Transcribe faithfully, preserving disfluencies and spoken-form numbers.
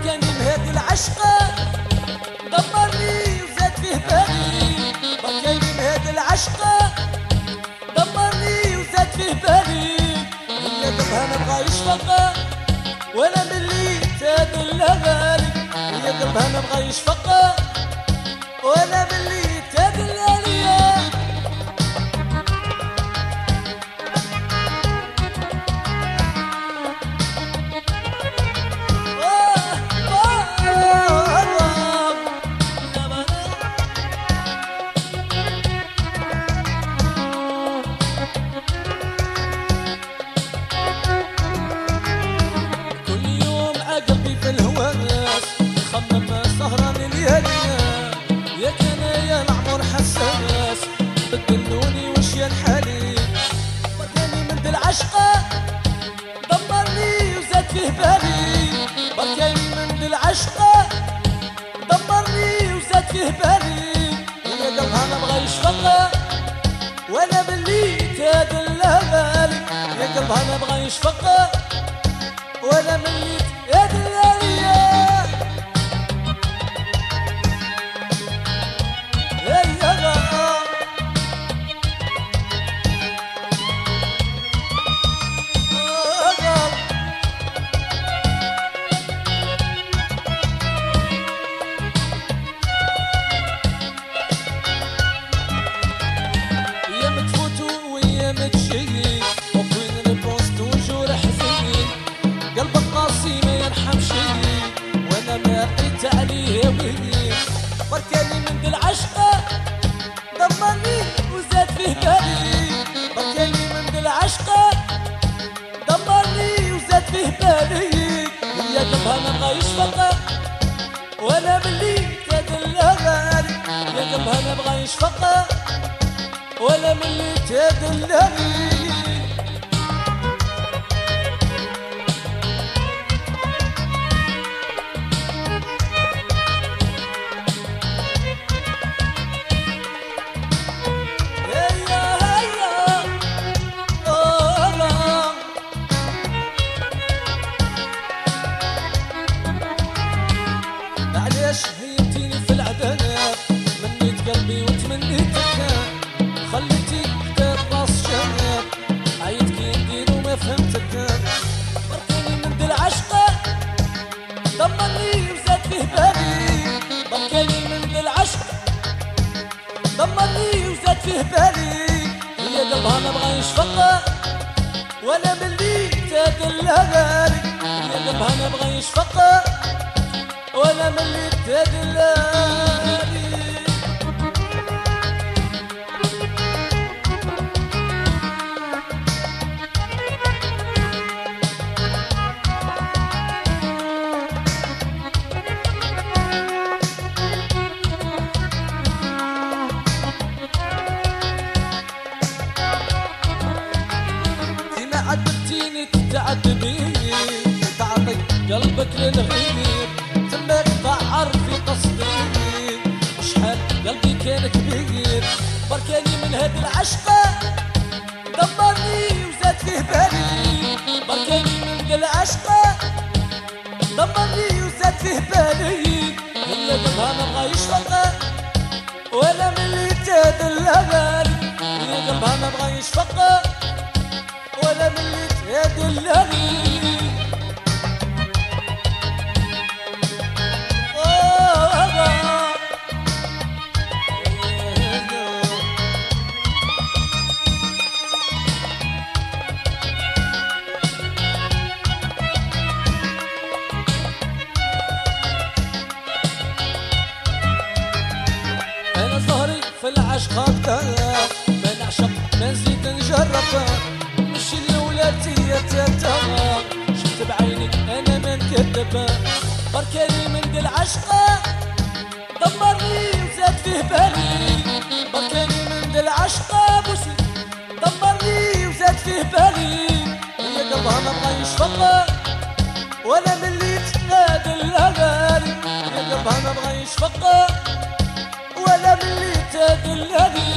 بركاني بهاد العشقة دمرني وزاد فيه بالي. بركاني بهاد العشقة دمرني وزاد فيه بالي. هي قلبها ما بغا يشفق ولا ملي تاد الليالي. هي قلبها ما بغا يشفق ولا ملي تاد الليالي. بدلوني وش ينحالي. بركاني من ذي العشقة دمرني وزاد فيه بالي. بركاني من ذي العشقة دمرني وزاد فيه بالي. هي قلبها ما بغا يشفق ولا باللي تاد الليالي. هي قلبها ما بغا يشفق ولا باللي تاد الليالي. بركاني من ذي العشقة دمرني وزاد فيه بالي. بركاني من ذي العشقة دمرني وزاد فيه بالي. هي قلبها ما بغا يشفق ولا ملي تاد الليالي. هي قلبها ما بغا يشفق ولا ملي تاد الليالي. معليش هيتيني في العذاب منيت قلبي وتمنيتك. خليتي حتى راس شاب عيط كي ندير وما فهمتك. بركاني من ذي العشقة دمرني وزاد فيه بالي. بركاني من ذي العشقة دمرني وزاد فيه بالي. هي قلبها ما بغا يشفق ولا ملي تاد الليالي. هي قلبها ما بغا يشفق ولا ملي تاد الليالي. ديما عذبتيني تتعذبي تعطي قلبك للغير. تمك تعر في قصدي وشحال قلبي كان كبير. بركاني من هاد العشقة دمرني وزاد فيه بالي. بركاني من ذي العشقة دمرني وزاد فيه بالي. هي قلبها ما بغا يشفق ولا ملي تاد الليالي. هي قلبها ما بغا يشفق ولا ملي تاد الليالي. أنا ظهري في العشق هكذا ما نعشق ما نزيد نجرب. مش الأولاد هي تاتا شفت بعيني أنا ما نكذب. بركاني من ذي العشقة دمرني وزاد فيه بالي. بركاني من ذي العشقة بوسي دمرني وزاد فيه بالي. هي قلبها ما بغا يشفق ولا ملي تاد الليالي. هي قلبها ما بغا يشفق ولا ملي تاد الليالي.